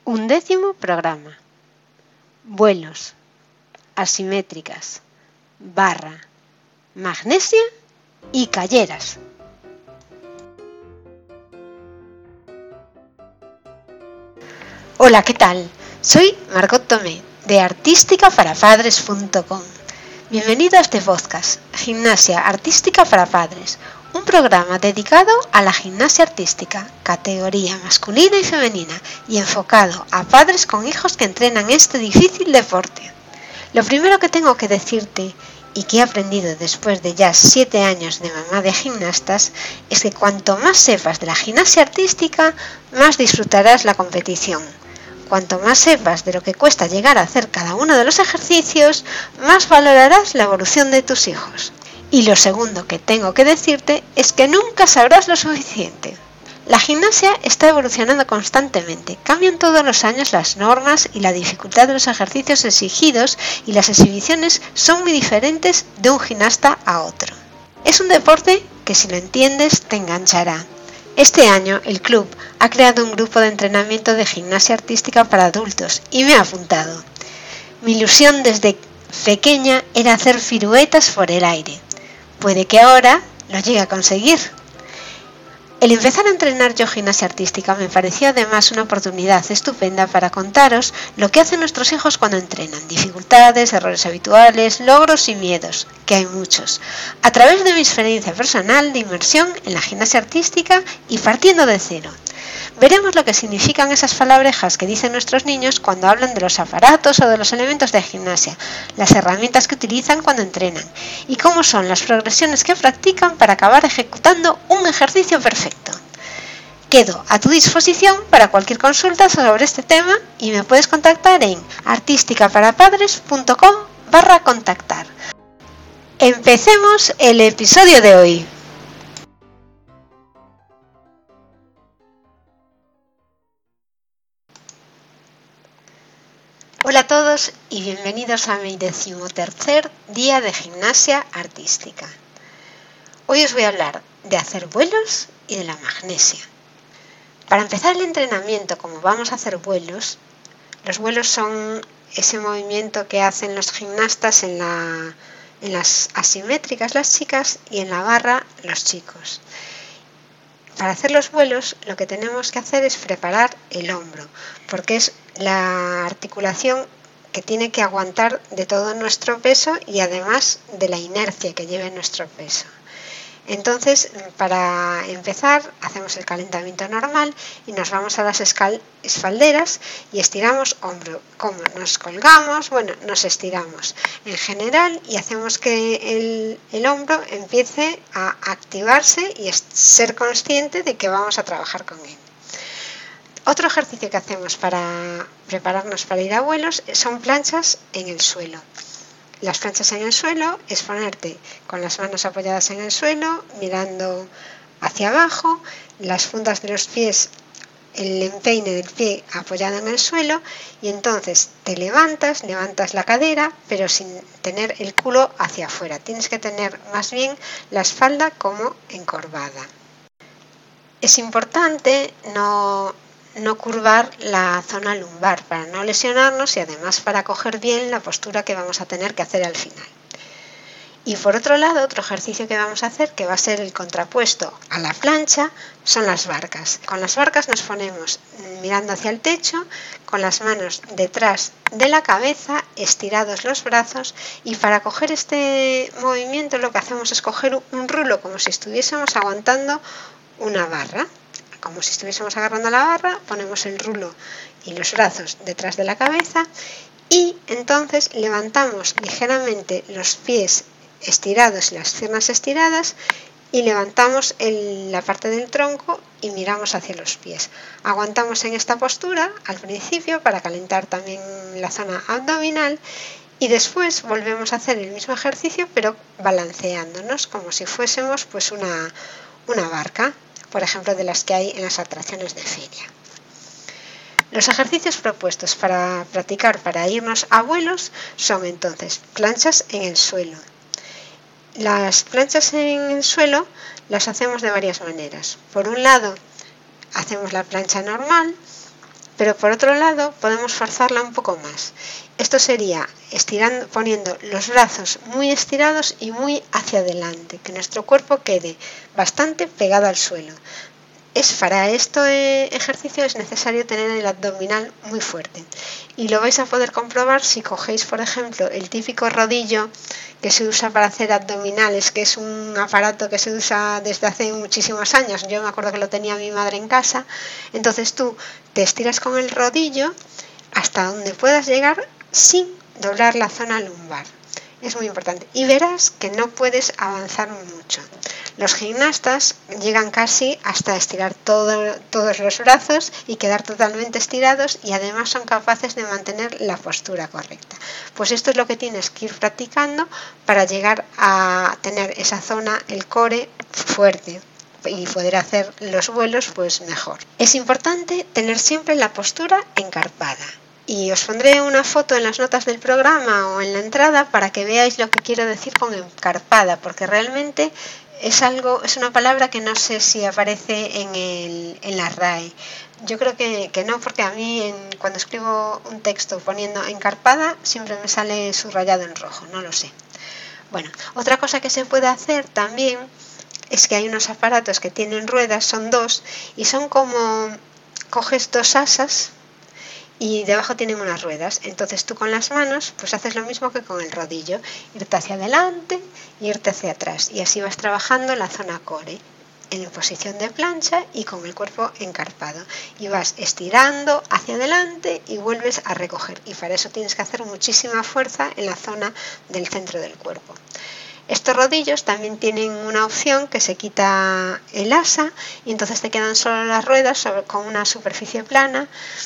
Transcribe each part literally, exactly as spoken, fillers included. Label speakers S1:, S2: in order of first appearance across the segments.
S1: Undécimo programa. Vuelos, asimétricas, barra, magnesia y calleras. Hola, ¿qué tal? Soy Margot Tomé, de artística para padres punto com. Bienvenido a este podcast, Gimnasia Artística para Padres, un programa dedicado a la gimnasia artística, categoría masculina y femenina, y enfocado a padres con hijos que entrenan este difícil deporte. Lo primero que tengo que decirte, y que he aprendido después de ya siete años de mamá de gimnastas, es que cuanto más sepas de la gimnasia artística, más disfrutarás la competición. Cuanto más sepas de lo que cuesta llegar a hacer cada uno de los ejercicios, más valorarás la evolución de tus hijos. Y lo segundo que tengo que decirte es que nunca sabrás lo suficiente. La gimnasia está evolucionando constantemente, cambian todos los años las normas y la dificultad de los ejercicios exigidos y las exhibiciones son muy diferentes de un gimnasta a otro. Es un deporte que si lo entiendes te enganchará. Este año el club ha creado un grupo de entrenamiento de gimnasia artística para adultos y me ha apuntado. Mi ilusión desde pequeña era hacer piruetas por el aire. Puede que ahora lo llegue a conseguir. El empezar a entrenar yo gimnasia artística me pareció además una oportunidad estupenda para contaros lo que hacen nuestros hijos cuando entrenan, dificultades, errores habituales, logros y miedos, que hay muchos, a través de mi experiencia personal de inmersión en la gimnasia artística y partiendo de cero. Veremos lo que significan esas palabrejas que dicen nuestros niños cuando hablan de los aparatos o de los elementos de gimnasia, las herramientas que utilizan cuando entrenan y cómo son las progresiones que practican para acabar ejecutando un ejercicio perfecto. Quedo a tu disposición para cualquier consulta sobre este tema y me puedes contactar en artísticaparapadres punto com barra contactar. Empecemos el episodio de hoy. Hola a todos y bienvenidos a mi decimotercer día de gimnasia artística. Hoy os voy a hablar de hacer vuelos y de la magnesia. Para empezar el entrenamiento, como vamos a hacer vuelos, los vuelos son ese movimiento que hacen los gimnastas en, la, en las asimétricas las chicas y en la barra los chicos. Para hacer los vuelos lo que tenemos que hacer es preparar el hombro, porque es la articulación que tiene que aguantar de todo nuestro peso y además de la inercia que lleve nuestro peso. Entonces, para empezar, hacemos el calentamiento normal y nos vamos a las espalderas y estiramos hombro. Como nos colgamos, bueno, nos estiramos en general y hacemos que el, el hombro empiece a activarse y ser consciente de que vamos a trabajar con él. Otro ejercicio que hacemos para prepararnos para ir a vuelos son planchas en el suelo. Las planchas en el suelo es ponerte con las manos apoyadas en el suelo, mirando hacia abajo, las puntas de los pies, el empeine del pie apoyado en el suelo y entonces te levantas, levantas la cadera, pero sin tener el culo hacia afuera. Tienes que tener más bien la espalda como encorvada. Es importante no... no curvar la zona lumbar para no lesionarnos y además para coger bien la postura que vamos a tener que hacer al final. Y por otro lado, otro ejercicio que vamos a hacer, que va a ser el contrapuesto a la plancha, son las barcas. Con las barcas nos ponemos mirando hacia el techo, con las manos detrás de la cabeza, estirados los brazos, y para coger este movimiento lo que hacemos es coger un rulo como si estuviésemos aguantando una barra. Como si estuviésemos agarrando la barra, ponemos el rulo y los brazos detrás de la cabeza y entonces levantamos ligeramente los pies estirados y las piernas estiradas y levantamos el, la parte del tronco y miramos hacia los pies. Aguantamos en esta postura al principio para calentar también la zona abdominal y después volvemos a hacer el mismo ejercicio pero balanceándonos como si fuésemos pues una, una barca, por ejemplo, de las que hay en las atracciones de feria. Los ejercicios propuestos para practicar para irnos a vuelos son entonces planchas en el suelo. Las planchas en el suelo las hacemos de varias maneras. Por un lado, hacemos la plancha normal, pero por otro lado podemos forzarla un poco más. Esto sería estirando, poniendo los brazos muy estirados y muy hacia adelante, que nuestro cuerpo quede bastante pegado al suelo. Es, para este ejercicio es necesario tener el abdominal muy fuerte y lo vais a poder comprobar si cogéis, por ejemplo, el típico rodillo que se usa para hacer abdominales, que es un aparato que se usa desde hace muchísimos años. Yo me acuerdo que lo tenía mi madre en casa. Entonces tú te estiras con el rodillo hasta donde puedas llegar sin doblar la zona lumbar. Es muy importante y verás que no puedes avanzar mucho. Los gimnastas llegan casi hasta estirar todo, todos los brazos y quedar totalmente estirados, y además son capaces de mantener la postura correcta. Pues esto es lo que tienes que ir practicando para llegar a tener esa zona, el core, fuerte y poder hacer los vuelos pues mejor. Es importante tener siempre la postura encarpada. Y os pondré una foto en las notas del programa o en la entrada para que veáis lo que quiero decir con encarpada, porque realmente es algo, es una palabra que no sé si aparece en, el, en la R A E. Yo creo que, que no, porque a mí en, cuando escribo un texto poniendo encarpada siempre me sale subrayado en rojo, no lo sé. Bueno, otra cosa que se puede hacer también es que hay unos aparatos que tienen ruedas, son dos, y son como, coges dos asas y debajo tienen unas ruedas. Entonces tú con las manos pues haces lo mismo que con el rodillo, irte hacia adelante y irte hacia atrás, y así vas trabajando la zona core en posición de plancha y con el cuerpo encarpado, y vas estirando hacia adelante y vuelves a recoger, y para eso tienes que hacer muchísima fuerza en la zona del centro del cuerpo. Estos rodillos también tienen una opción que se quita el asa y entonces te quedan solo las ruedas sobre, con una superficie plana.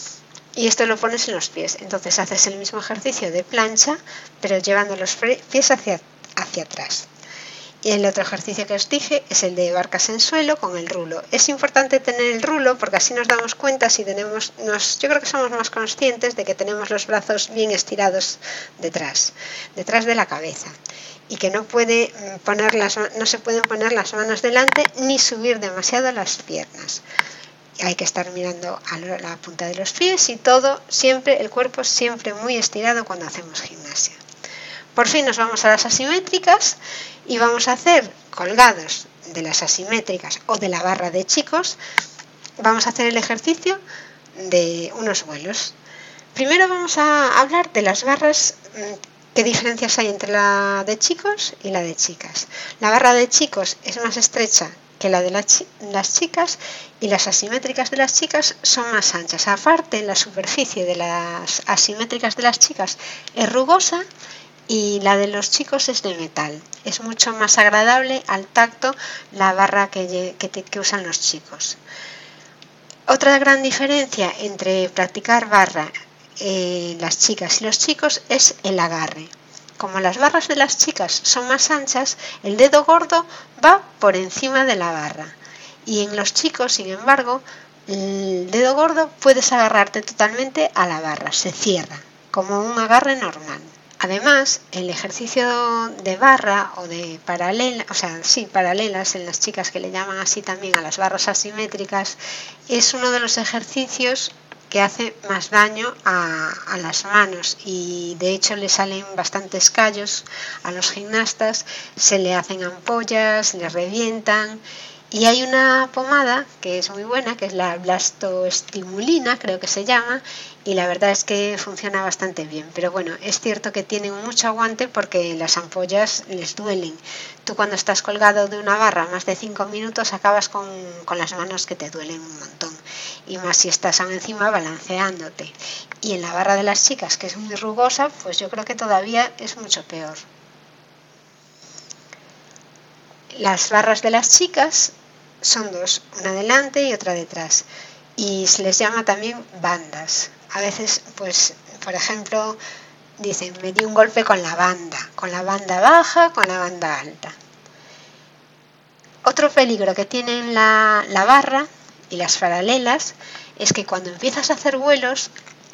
S1: Y esto lo pones en los pies, entonces haces el mismo ejercicio de plancha, pero llevando los pies hacia, hacia atrás. Y el otro ejercicio que os dije es el de barcas en suelo con el rulo. Es importante tener el rulo porque así nos damos cuenta si tenemos, nos, yo creo que somos más conscientes de que tenemos los brazos bien estirados detrás, detrás de la cabeza, y que no, puede poner las, no se pueden poner las manos delante ni subir demasiado las piernas. Hay que estar mirando a la punta de los pies y todo, siempre el cuerpo siempre muy estirado cuando hacemos gimnasia. Por fin nos vamos a las asimétricas y vamos a hacer colgados de las asimétricas o de la barra de chicos. Vamos a hacer el ejercicio de unos vuelos. Primero vamos a hablar de las barras. ¿Qué diferencias hay entre la de chicos y la de chicas? La barra de chicos es más estrecha que la de la chi- las chicas, y las asimétricas de las chicas son más anchas. Aparte, la superficie de las asimétricas de las chicas es rugosa y la de los chicos es de metal. Es mucho más agradable al tacto la barra que, que, que usan los chicos. Otra gran diferencia entre practicar barra eh, las chicas y los chicos es el agarre. Como las barras de las chicas son más anchas, el dedo gordo va por encima de la barra, y en los chicos, sin embargo, el dedo gordo puedes agarrarte totalmente a la barra, se cierra como un agarre normal. Además, el ejercicio de barra o de paralela, o sea, sí, paralelas en las chicas, que le llaman así también a las barras asimétricas, es uno de los ejercicios que hace más daño a, a las manos, y de hecho le salen bastantes callos a los gimnastas, se le hacen ampollas, le revientan. Y hay una pomada que es muy buena, que es la blastoestimulina, creo que se llama, y la verdad es que funciona bastante bien. Pero bueno, es cierto que tienen mucho aguante porque las ampollas les duelen. Tú cuando estás colgado de una barra más de cinco minutos acabas con, con las manos que te duelen un montón. Y más si estás encima balanceándote. Y en la barra de las chicas, que es muy rugosa, pues yo creo que todavía es mucho peor. Las barras de las chicas son dos, una delante y otra detrás, y se les llama también bandas. A veces, pues, por ejemplo, dicen, me di un golpe con la banda, con la banda baja, con la banda alta. Otro peligro que tienen la, la barra y las paralelas es que cuando empiezas a hacer vuelos,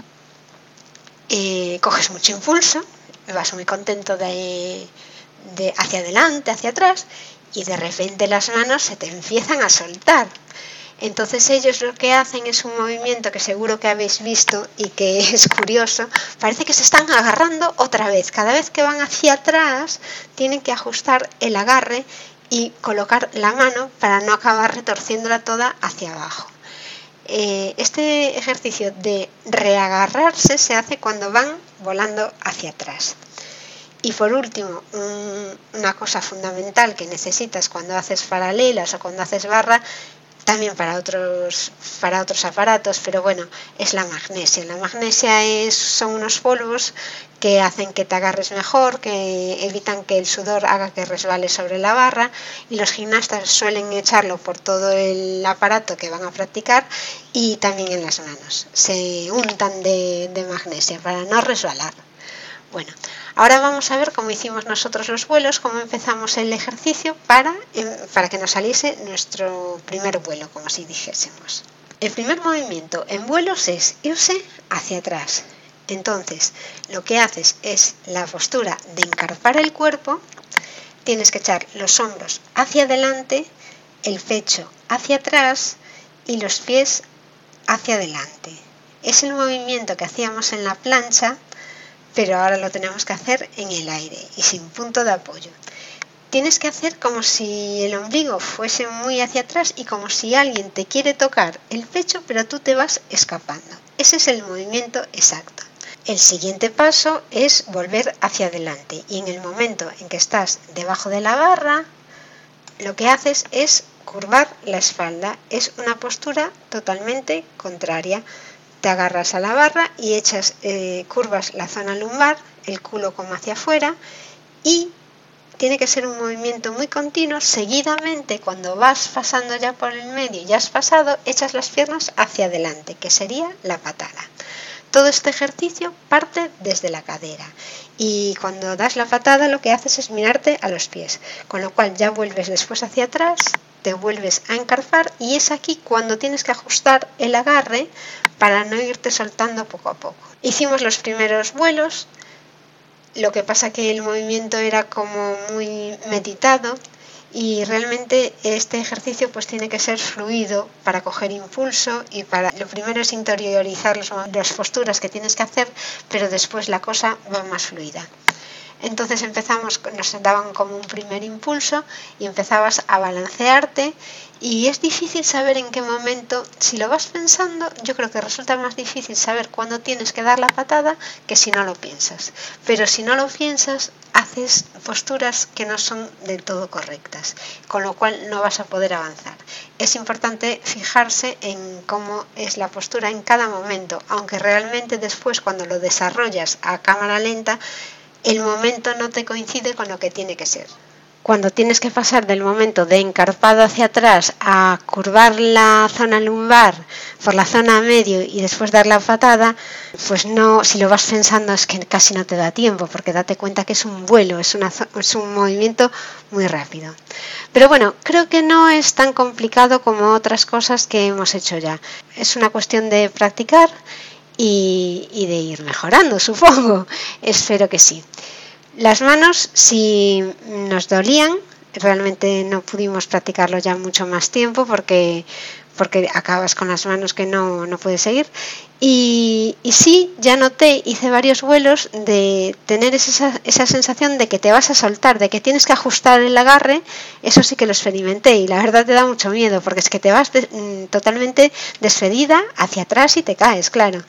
S1: eh, coges mucho impulso, vas muy contento de, de hacia adelante, hacia atrás, y de repente las manos se te empiezan a soltar. Entonces ellos lo que hacen es un movimiento que seguro que habéis visto y que es curioso. Parece que se están agarrando otra vez. Cada vez que van hacia atrás tienen que ajustar el agarre y colocar la mano para no acabar retorciéndola toda hacia abajo. Eh, este ejercicio de reagarrarse se hace cuando van volando hacia atrás. Y por último, un, una cosa fundamental que necesitas cuando haces paralelas o cuando haces barra, también para otros, para otros aparatos, pero bueno, es la magnesia. La magnesia es, son unos polvos que hacen que te agarres mejor, que evitan que el sudor haga que resbale sobre la barra, y los gimnastas suelen echarlo por todo el aparato que van a practicar y también en las manos. Se untan de, de magnesia para no resbalar. Bueno, ahora vamos a ver cómo hicimos nosotros los vuelos, cómo empezamos el ejercicio para, para que nos saliese nuestro primer vuelo, como si dijésemos. El primer movimiento en vuelos es irse hacia atrás. Entonces, lo que haces es la postura de encarpar el cuerpo, tienes que echar los hombros hacia adelante, el pecho hacia atrás y los pies hacia adelante. Es el movimiento que hacíamos en la plancha, pero ahora lo tenemos que hacer en el aire y sin punto de apoyo. Tienes que hacer como si el ombligo fuese muy hacia atrás y como si alguien te quiere tocar el pecho, pero tú te vas escapando. Ese es el movimiento exacto. El siguiente paso es volver hacia adelante y en el momento en que estás debajo de la barra, lo que haces es curvar la espalda. Es una postura totalmente contraria. Te agarras a la barra y echas, eh, curvas la zona lumbar, el culo como hacia afuera, y tiene que ser un movimiento muy continuo. Seguidamente, cuando vas pasando ya por el medio y ya has pasado, echas las piernas hacia adelante, que sería la patada. Todo este ejercicio parte desde la cadera y cuando das la patada lo que haces es mirarte a los pies, con lo cual ya vuelves después hacia atrás, te vuelves a encarpar y es aquí cuando tienes que ajustar el agarre para no irte soltando poco a poco. Hicimos los primeros vuelos, lo que pasa que el movimiento era como muy meditado y realmente este ejercicio pues tiene que ser fluido para coger impulso y para lo primero es interiorizar los, las posturas que tienes que hacer, pero después la cosa va más fluida. Entonces empezamos, nos daban como un primer impulso y empezabas a balancearte y es difícil saber en qué momento, si lo vas pensando, yo creo que resulta más difícil saber cuándo tienes que dar la patada que si no lo piensas. Pero si no lo piensas, haces posturas que no son del todo correctas, con lo cual no vas a poder avanzar. Es importante fijarse en cómo es la postura en cada momento, aunque realmente después cuando lo desarrollas a cámara lenta, el momento no te coincide con lo que tiene que ser. Cuando tienes que pasar del momento de encarpado hacia atrás a curvar la zona lumbar por la zona medio y después dar la patada, pues no, si lo vas pensando es que casi no te da tiempo, porque date cuenta que es un vuelo, es, una, es un movimiento muy rápido. Pero bueno, creo que no es tan complicado como otras cosas que hemos hecho ya. Es una cuestión de practicar y, y de ir mejorando, supongo. Espero que sí. Las manos, si nos dolían, realmente no pudimos practicarlo ya mucho más tiempo porque, porque acabas con las manos que no, no puedes seguir. Y, y sí, ya noté, hice varios vuelos de tener esa, esa sensación de que te vas a soltar, de que tienes que ajustar el agarre. Eso sí que lo experimenté y la verdad te da mucho miedo porque es que te vas de, totalmente despedida hacia atrás y te caes, claro.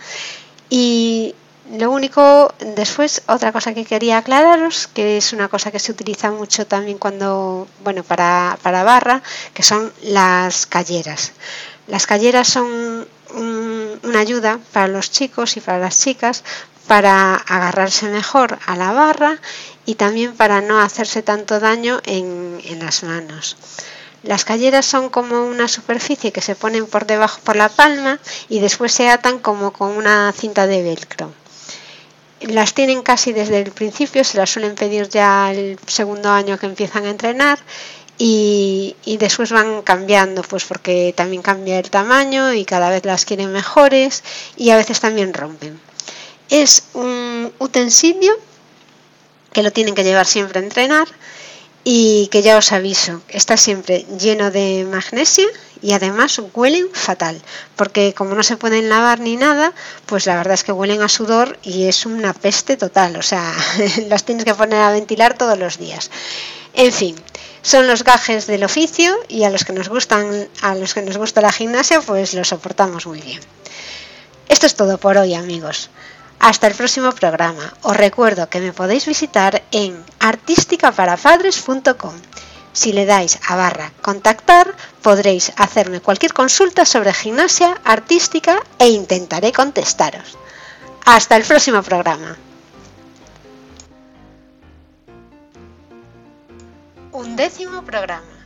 S1: Y lo único, después, otra cosa que quería aclararos, que es una cosa que se utiliza mucho también cuando, bueno, para, para barra, que son las calleras. Las calleras son un, una ayuda para los chicos y para las chicas para agarrarse mejor a la barra y también para no hacerse tanto daño en, en las manos. Las calleras son como una superficie que se ponen por debajo por la palma y después se atan como con una cinta de velcro. Las tienen casi desde el principio, se las suelen pedir ya el segundo año que empiezan a entrenar y, y después van cambiando, pues porque también cambia el tamaño y cada vez las quieren mejores y a veces también rompen. Es un utensilio que lo tienen que llevar siempre a entrenar y que ya os aviso, está siempre lleno de magnesia y además huelen fatal, porque como no se pueden lavar ni nada, pues la verdad es que huelen a sudor y es una peste total, o sea, las tienes que poner a ventilar todos los días. En fin, son los gajes del oficio y a los que nos gustan, a los que nos gusta la gimnasia, pues lo soportamos muy bien. Esto es todo por hoy, amigos. Hasta el próximo programa. Os recuerdo que me podéis visitar en artística para padres punto com. Si le dais a barra contactar, podréis hacerme cualquier consulta sobre gimnasia artística e intentaré contestaros. Hasta el próximo programa. Undécimo programa.